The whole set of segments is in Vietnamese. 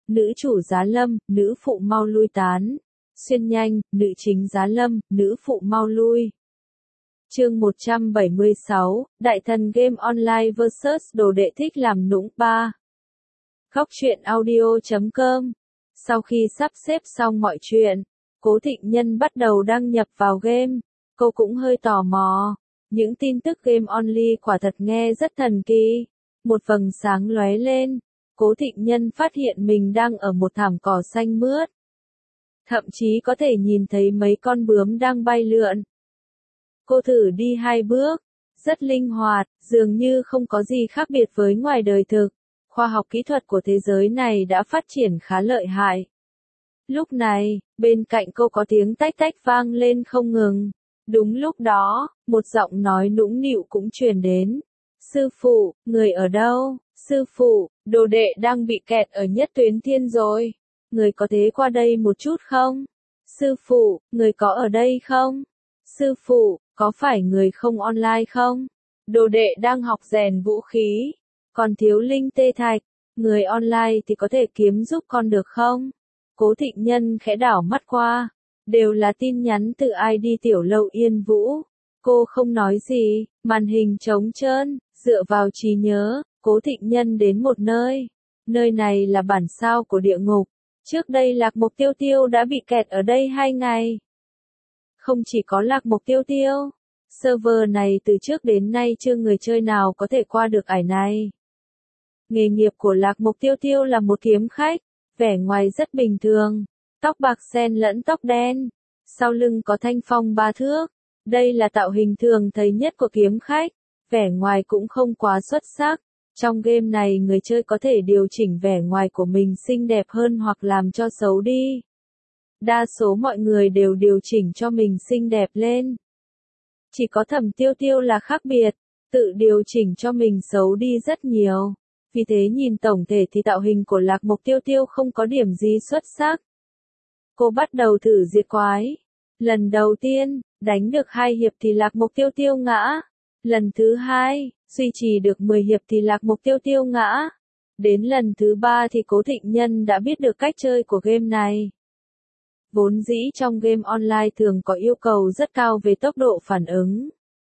nữ chủ giá lâm, nữ phụ mau lui tán. Xuyên nhanh, nữ chính giá lâm, nữ phụ mau lui. Chương 176, Đại thần game online vs đồ đệ thích làm nũng 3. Góc truyện audio.com. Sau khi sắp xếp xong mọi chuyện, Cố Thịnh Nhân bắt đầu đăng nhập vào game. Cô cũng hơi tò mò. Những tin tức game only quả thật nghe rất thần kỳ. Một vầng sáng lóe lên. Cố Thịnh Nhân phát hiện mình đang ở một thảm cỏ xanh mướt. Thậm chí có thể nhìn thấy mấy con bướm đang bay lượn. Cô thử đi 2 bước. Rất linh hoạt, dường như không có gì khác biệt với ngoài đời thực. Khoa học kỹ thuật của thế giới này đã phát triển khá lợi hại. Lúc này, bên cạnh cô có tiếng tách tách vang lên không ngừng. Đúng lúc đó, một giọng nói nũng nịu cũng truyền đến. Sư phụ, người ở đâu? Sư phụ, đồ đệ đang bị kẹt ở nhất tuyến thiên rồi. Người có thể qua đây một chút không? Sư phụ, người có ở đây không? Sư phụ, có phải người không online không? Đồ đệ đang học rèn vũ khí. Còn thiếu linh tê thạch. Người online thì có thể kiếm giúp con được không? Cố Thịnh Nhân khẽ đảo mắt qua. Đều là tin nhắn từ ID tiểu lâu Yên Vũ. Cô không nói gì, màn hình trống trơn, dựa vào trí nhớ, Cố Thịnh Nhân đến một nơi. Nơi này là bản sao của địa ngục. Trước đây Lạc Mộc Tiêu Tiêu đã bị kẹt ở đây 2 ngày. Không chỉ có Lạc Mộc Tiêu Tiêu, server này từ trước đến nay chưa người chơi nào có thể qua được ải này. Nghề nghiệp của Lạc Mộc Tiêu Tiêu là một kiếm khách, vẻ ngoài rất bình thường, tóc bạc xen lẫn tóc đen, sau lưng có thanh phong 3 thước. Đây là tạo hình thường thấy nhất của kiếm khách, vẻ ngoài cũng không quá xuất sắc. Trong game này người chơi có thể điều chỉnh vẻ ngoài của mình xinh đẹp hơn hoặc làm cho xấu đi. Đa số mọi người đều điều chỉnh cho mình xinh đẹp lên. Chỉ có Thẩm Tiêu Tiêu là khác biệt, tự điều chỉnh cho mình xấu đi rất nhiều. Vì thế nhìn tổng thể thì tạo hình của Lạc Mộc Tiêu Tiêu không có điểm gì xuất sắc. Cô bắt đầu thử diệt quái. Lần đầu tiên, đánh được 2 hiệp thì Lạc Mộc Tiêu Tiêu ngã. Lần thứ 2, duy trì được 10 hiệp thì Lạc Mộc Tiêu Tiêu ngã. Đến lần thứ 3 thì Cố Thịnh Nhân đã biết được cách chơi của game này. Vốn dĩ trong game online thường có yêu cầu rất cao về tốc độ phản ứng,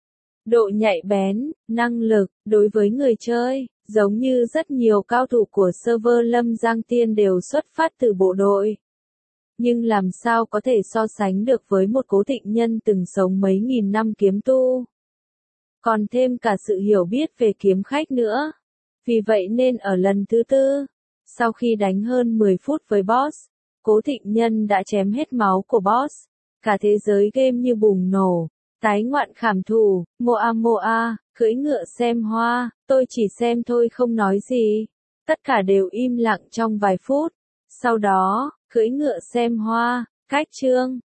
độ nhạy bén, năng lực, đối với người chơi, giống như rất nhiều cao thủ của server Lâm Giang Tiên đều xuất phát từ bộ đội. Nhưng làm sao có thể so sánh được với một Cố Thịnh Nhân từng sống mấy nghìn năm kiếm tu. Còn thêm cả sự hiểu biết về kiếm khách nữa. Vì vậy nên ở lần thứ 4, sau khi đánh hơn 10 phút với boss, Cố Thịnh Nhân đã chém hết máu của boss. Cả thế giới game như bùng nổ. Tái ngoạn khảm thủ, moa, cưỡi ngựa xem hoa, tôi chỉ xem thôi không nói gì. Tất cả đều im lặng trong vài phút. Sau đó, cưỡi ngựa xem hoa, cách chương.